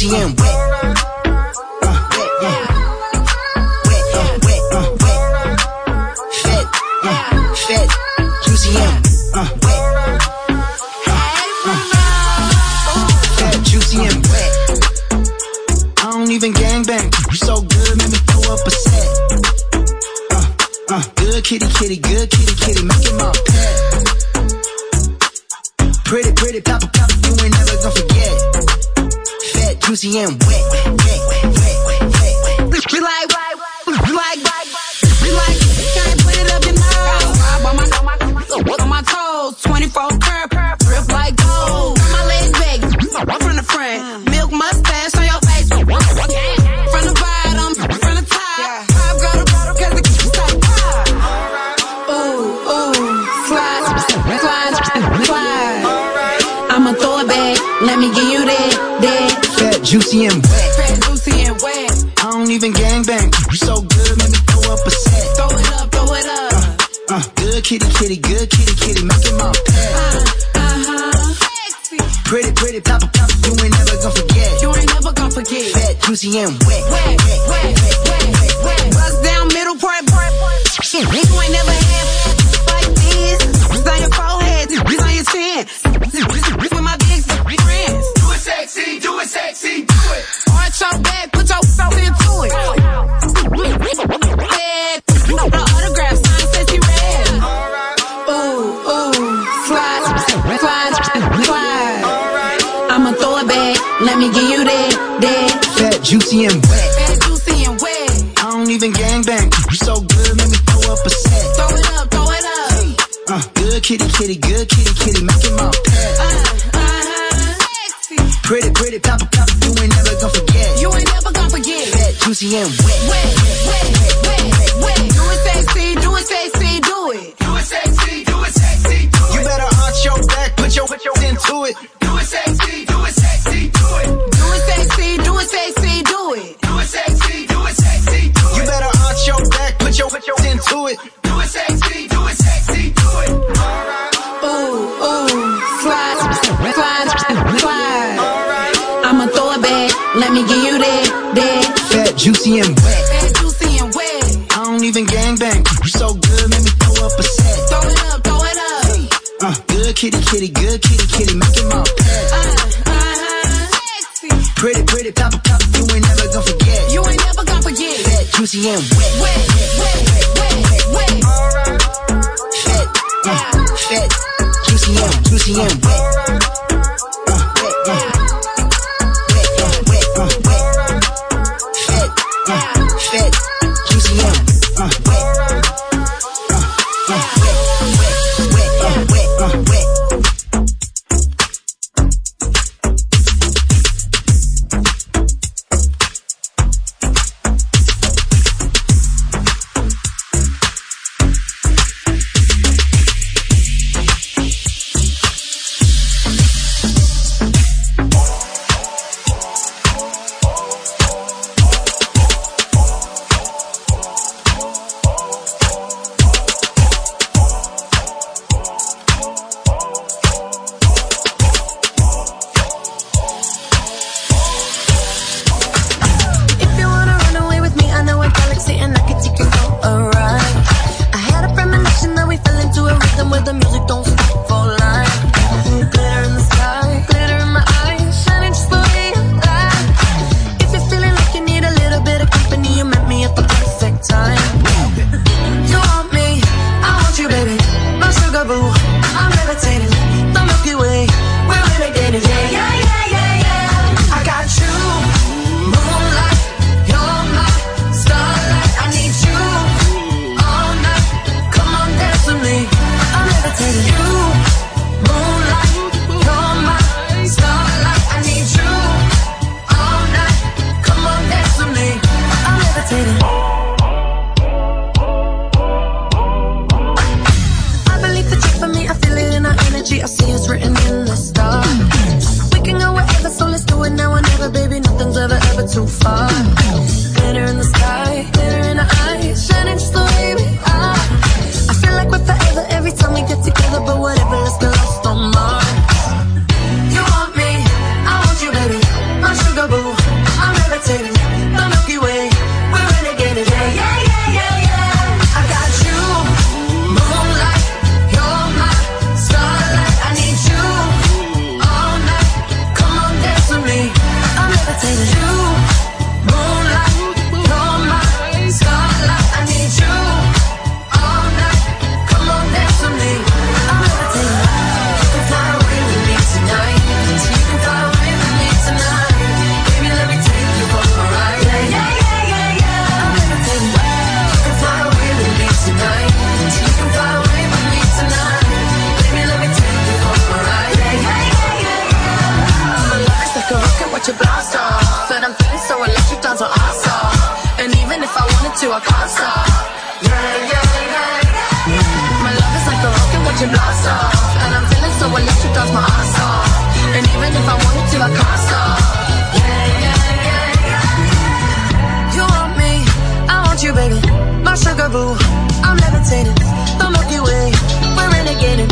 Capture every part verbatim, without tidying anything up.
juicy and wet. Uh, wet, uh, wet, uh, wet, uh, wet. Fat, uh, fat, juicy and uh, wet. Fat, juicy and wet. I don't even gangbang. You so good, make me throw up a set. Uh, uh, good kitty, kitty, good kitty, kitty, make it my pet. Pretty, pretty, pop, pop, you ain't never gonna forget. Fat, juicy and wet, wet, wet, wet, wet, wet. We like, we like, we like, can't put it up in nose. On my, on my, on my toes, twenty-four curb, grip like gold. Got my legs back, from the front, milk mustache on your face. From the bottom, from the top, pop go to bottom 'cause the kids like pop. Ooh, ooh, slide, slide, slide. I'ma throw it back, let me give you that, that. Fat, juicy and wet. Fat, juicy and wet. I don't even gangbang. You so good, make me throw up a set. Throw it up, throw it up. Uh, uh, good kitty, kitty, good kitty, kitty, make it my pet. Uh, uh-huh. Sexy. Pretty, pretty, pop, pop, you ain't never gonna forget. You ain't never gonna forget. Fat, juicy and wet. Wet, wet, wet, wet, wet. Bust down middle part, part, part. You ain't never had like this. It's on your forehead, it's on your chin. With my big friends. Do it sexy, do it sexy, do it. Arch your back, put your soul into it. Head, the autograph sign says he read. Ooh, ooh, slide, slide, slide. I'ma throw it back, let me give you that, that. Fat, juicy and wet. Fat, juicy and wet. I don't even gangbang. You so good, make me throw up a set. Throw it up, throw it up. Uh, good kitty, kitty, good kitty, kitty, make it my pet. Uh, uh-huh. Sexy. Pretty, pretty, pop, pop, you ain't never gonna forget. You ain't never gonna forget. Fat, juicy and wet. Wet, wet, wet, wet. Do it sexy, do it sexy, do it. Do it sexy, do it sexy, do it. You better arch your back, put your, put your into it. Do it sexy, do it sexy, do it. Do it sexy, do it sexy, do it. Do it sexy, do it sexy, do it. You better arch your back, put your, put your into it. Do it sexy, do it sexy, do it. Ooh, ooh, slide, slide, slide. I'ma throw it back, let me give you that, that. Fat, juicy and wet. Fat, juicy and wet. I don't even gangbang. You so good, make me throw up a set. Throw it up, throw it up. Uh, good kitty, kitty, good kitty, kitty, make it my pet. Uh, uh-huh. Sexy. Pretty, pretty, pop, pop, you ain't never gonna forget. You ain't never gonna forget. Fat, juicy and wet. Wet, wet, wet, wet. Fat, uh, fat, juicy and, juicy and wet. Uh, wet, uh, wet, uh, wet, uh, wet. Fat, uh, fat, juicy and, uh, wet. Uh, uh, wet, wet, wet, uh, wet, uh, wet. to, I can't stop. Yeah, yeah, yeah. My love is like a rocket watching blast off, and I'm feeling so electric, that's my ass off. And even if I wanted to, I can't stop. Yeah, yeah, yeah, yeah. You want me, I want you, baby. My sugar boo, I'm levitating. The Milky Way, we're renegading.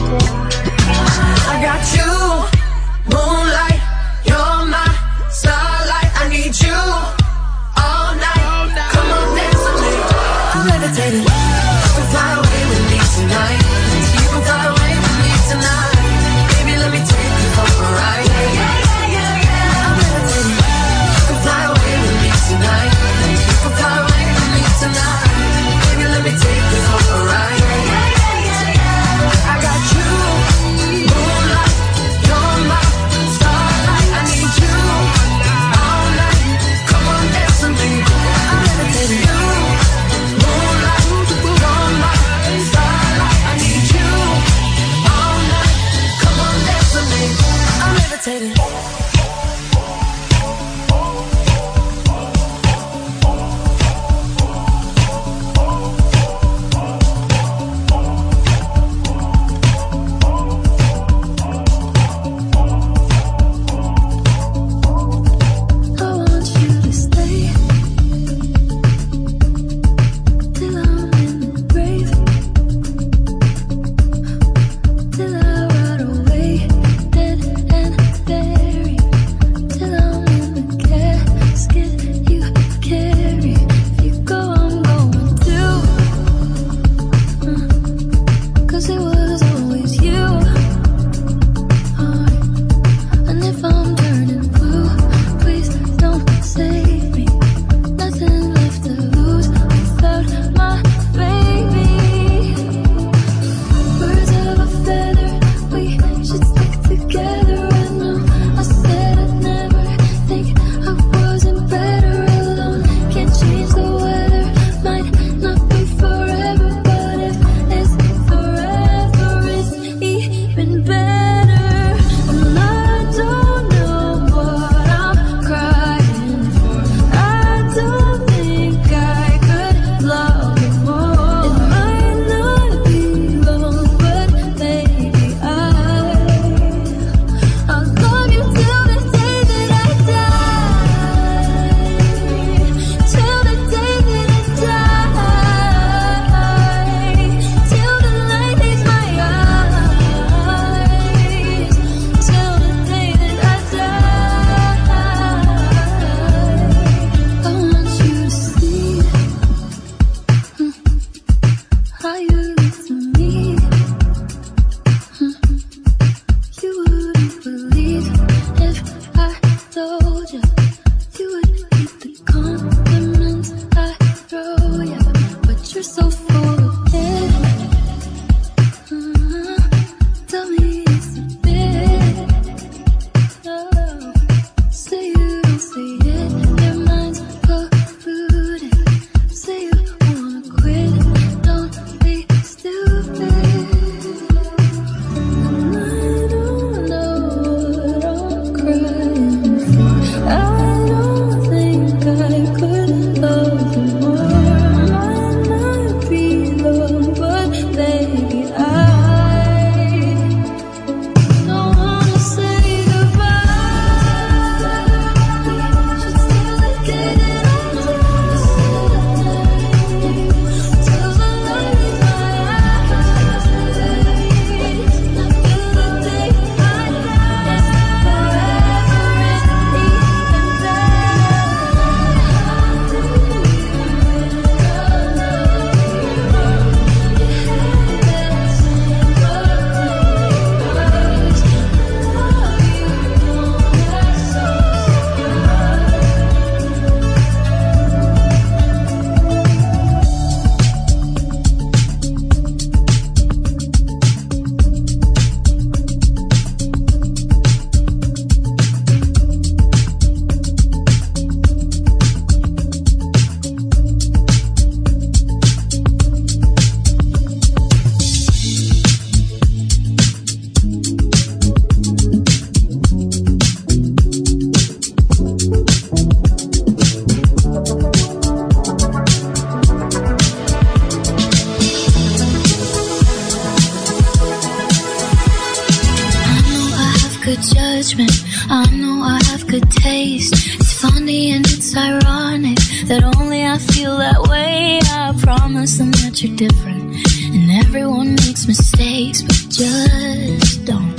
I got you, moonlight, you're my starlight. I need you all night. Come on, dance with me. I'm levitating. You can fly away with me tonight. You can fly away with me tonight. Baby, let me take you for a ride. Yeah, yeah, yeah, yeah. I'm levitating. You can fly away with me tonight. You can fly away with me tonight. Baby, let me take you for a ride. Yeah, yeah, yeah, yeah. I got you, moonlight, judgment. I know I have good taste. It's funny and it's ironic that only I feel that way. I promise them that you're different, and everyone makes mistakes, but just don't.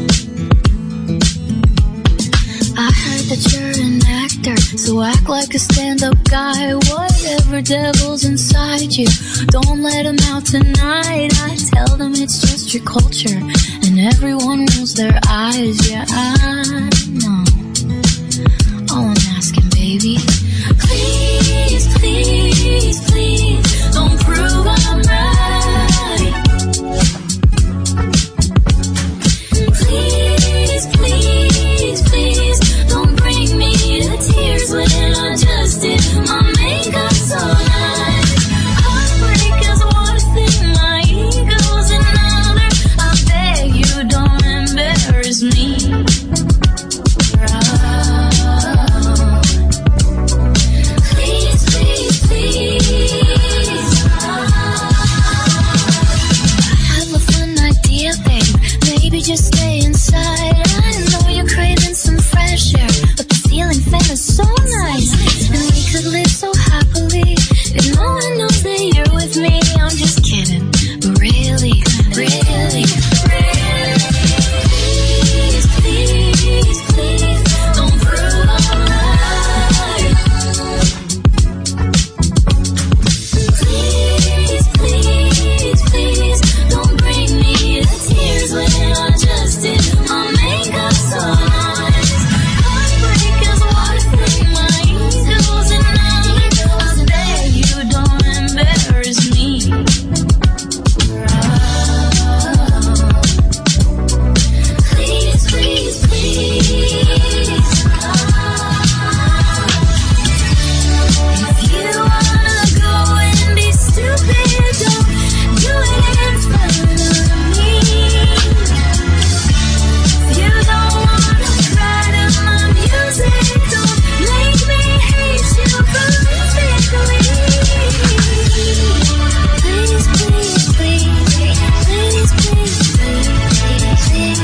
I heard that you're an actor, so act like a stand-up guy. Whatever devil's inside you, don't let them out tonight. I tell them it's just your culture, and everyone rolls their eyes. Yeah, I know. All I'm asking, baby, please, please, please, don't prove I'm right. Please, please, please, don't bring me to tears when I just did my makeup so nice. Heartbreak is one thing, my ego's another. I beg you, don't embarrass me. Oh. Please, please, please. I have a fun idea, babe. Maybe just stay inside. I know you're craving some fresh air, but the ceiling fan is so nice, and we could live so happily if no one knows that you're with me. I'm just kidding, but really, really, really, please, please, please, don't prove I'm right. Please, please, please, don't bring me to tears when I just did my makeup so nice. Heartbreak is one thing, my ego's another. I beg you, don't embarrass me. Oh. Please, please, please. If you wanna go and be stupid, don't do it in front of me. If you don't wanna cry to my music, don't make me hate you perfectly. Please, please, please, please, please, please, please,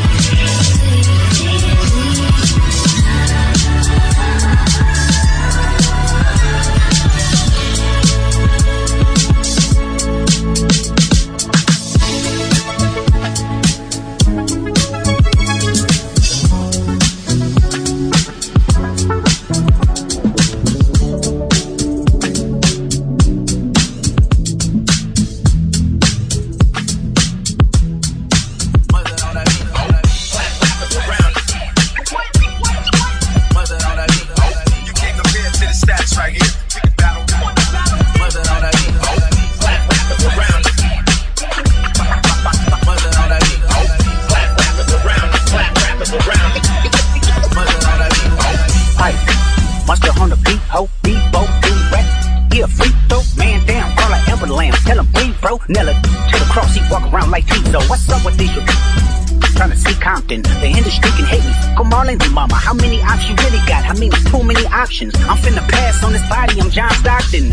Monster on the beat, ho, beat, bo, do rap. Yeah, free throw, man down, call like Amber Lamb. Tell him breathe, bro. Nella to the cross, he walk around like Tizo. What's up with these? Trying to see Compton, the industry can hate me. Come on in, mama, how many options you really got? I mean, it's too many options. I'm finna pass on this body, I'm John Stockton.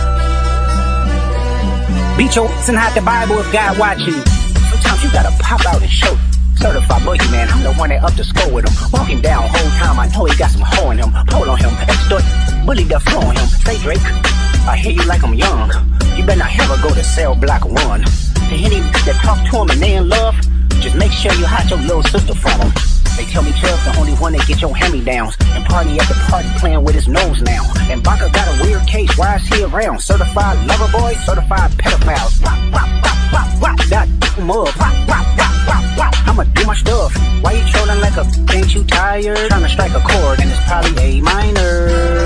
Beat your ass and hide the Bible if God watching. Sometimes you gotta pop out and show. Certified boogeyman, I'm the one that up the score with him. Walk him down whole time, I know he got some hoe in him. Pull on him, extort, bully the flow on him. Say Drake, I hear you like I'm young. You better not ever go to cell block one. To any that talk to him and they in love, just make sure you hide your little sister from him. They tell me Chubb's the only one that get your hand-me-downs, and party at the party playing with his nose now. And Baka got a weird case, why is he around? Certified lover boy, certified pedophiles. Rock, rock, rock, rock, rock, that mug. Rock, rock, rock, rock, rock. I'ma do my stuff. Why you trolling like a ain't you tired? Trying to strike a chord, and it's probably A minor.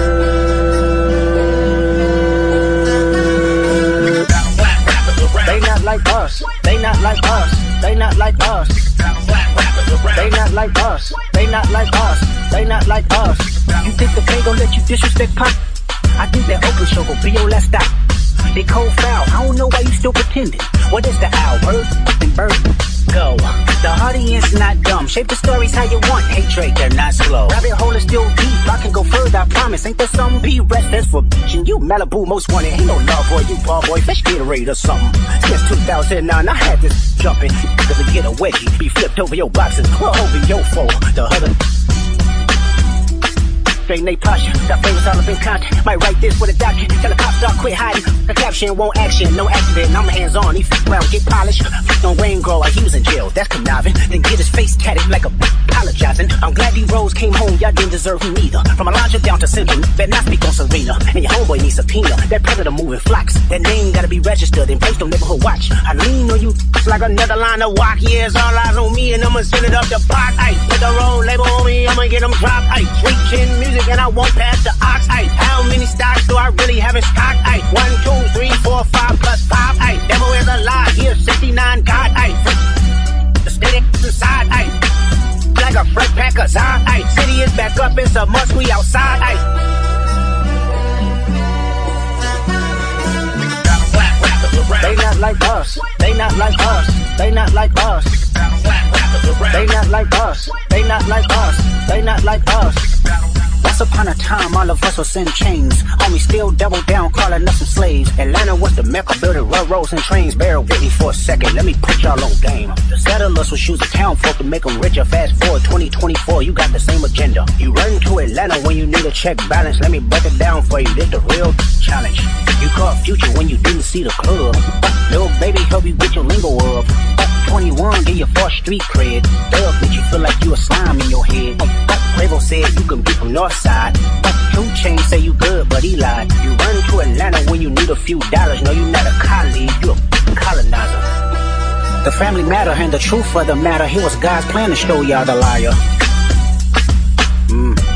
They not like us. They not like us. They not like us. They not like us. They not like us. They not like us. You think the pay gon' let you disrespect Pop? I think that open show gon' be your last stop. They cold foul. I don't know why you still pretending. What is the owl? Bird and bird. go. The audience not dumb. Shape the stories how you want. Hey Drake, they're not slow. Rabbit hole is still deep. I can go further, I promise. Ain't there some be rest that's for bitchin'? You Malibu most wanted. Ain't no love boy, you ball boy. Fish Gatorade or something. Since two thousand nine, I had this jumping. Cause to get a wedgie, be flipped over your boxes. Or over your foe. The other straight Nate Pasha, got favors all up in contact. Might write this with a document. Tell the cops start quit hiding. The caption won't action, no accident. I'm hands on. He f around, get polished. On Wayne Grow like he was in jail. That's conniving. Then get his face tatted like a apologizing. I'm glad these Rose came home. Y'all didn't deserve him neither. From Alondra down to Central, better not speak on Serena. And your homeboy needs subpoena. That predator moving flocks. That name gotta be registered and placed on neighborhood watch. I lean on you like another line of walk. Yeah, it's all eyes on me and I'ma send it up the box. Ay, put the road label on me. I'ma get them dropped. Ay, sweet chin music and I won't pass the ox. Ay, how many stocks do I really have in stock? Ay, one, two, three, four, five plus five. Ay, devil is a lie. Here, sixty-nine God. Ay, the steady inside. Ay, like a fresh pack of Zod. Ay, city is back up. It's a must. We outside. Ay. They not like us. They not like us. They not like us. They not like us. They not like us. They not like us. Once upon a time, all of us was in chains. Homie still double down, calling us some slaves. Atlanta was the mecca, building railroads and trains. Bear with me for a second, let me put y'all on game. The settlers was using town folk to make them richer. Fast forward twenty twenty-four, you got the same agenda. You run to Atlanta when you need a check balance. Let me break it down for you, this the real challenge. You caught Future when you didn't see the club. Little baby help you get your lingo up. twenty-one, get your fourth street cred. Thug make you feel like you a slime in your head. Quavo said you can be from Northside. Two Chainz say you good, but he lied. You run to Atlanta when you need a few dollars. No, you not a colleague, you a colonizer. The family matter and the truth of the matter. Here was God's plan to show y'all the liar. Mm.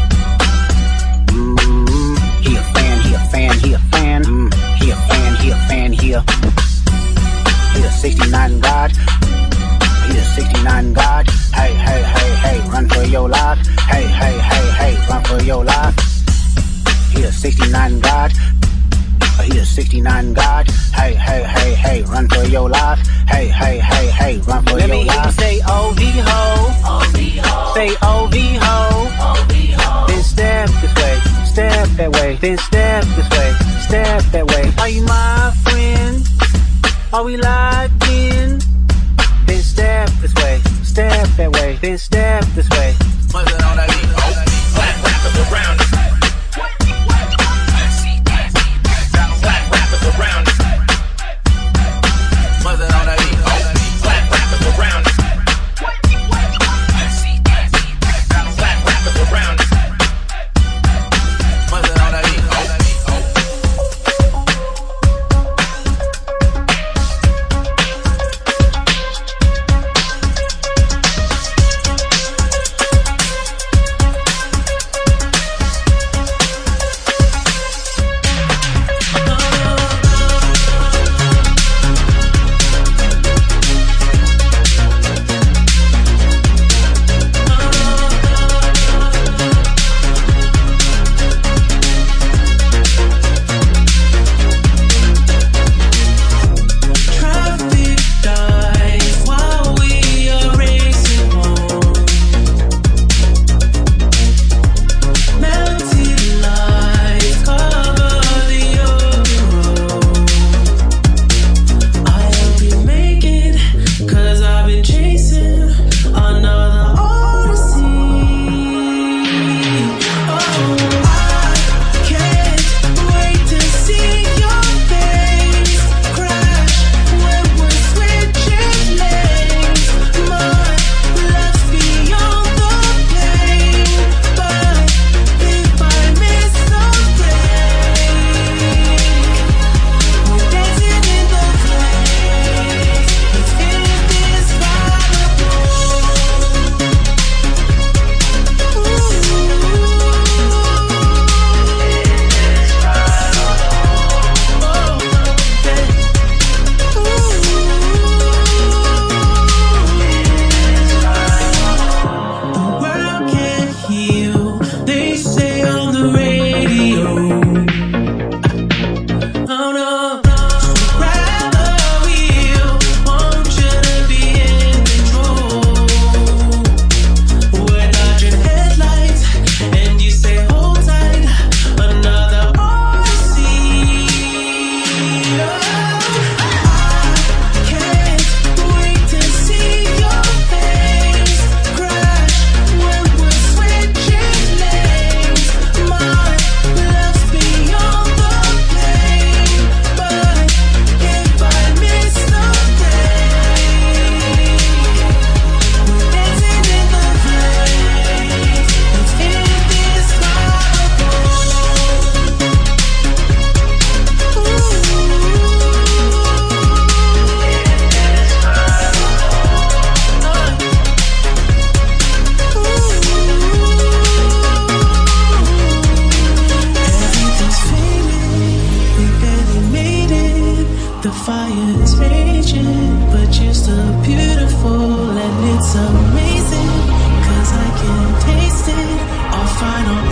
Mm. He a fan, he a fan, he a fan. Mm. He a fan, he a fan, he a. He a sixty-nine God. He a sixty-nine God. Hey, hey, hey, hey, run for your life. Hey, hey, hey, hey, run for your life. He a sixty-nine God. He a sixty-nine God. Hey, hey, hey, hey, run for your life. Hey, hey, hey, hey, run for Let your life. Let me hear you say O V ho. O V ho. Say O V ho. O V ho. Then step this way, step that way. Then step this way, step that way. Are you my friend? Are we locked in? Then step this way, step that way. Then step this way. What's it on that beat? Oh, black rappers around us. Black rappers around us. What's it on that beat? Oh, black rappers around us. Black rappers around us. What's it on that beat? The fire is raging, but you're still beautiful, and it's amazing, cause I can taste it. I'll find all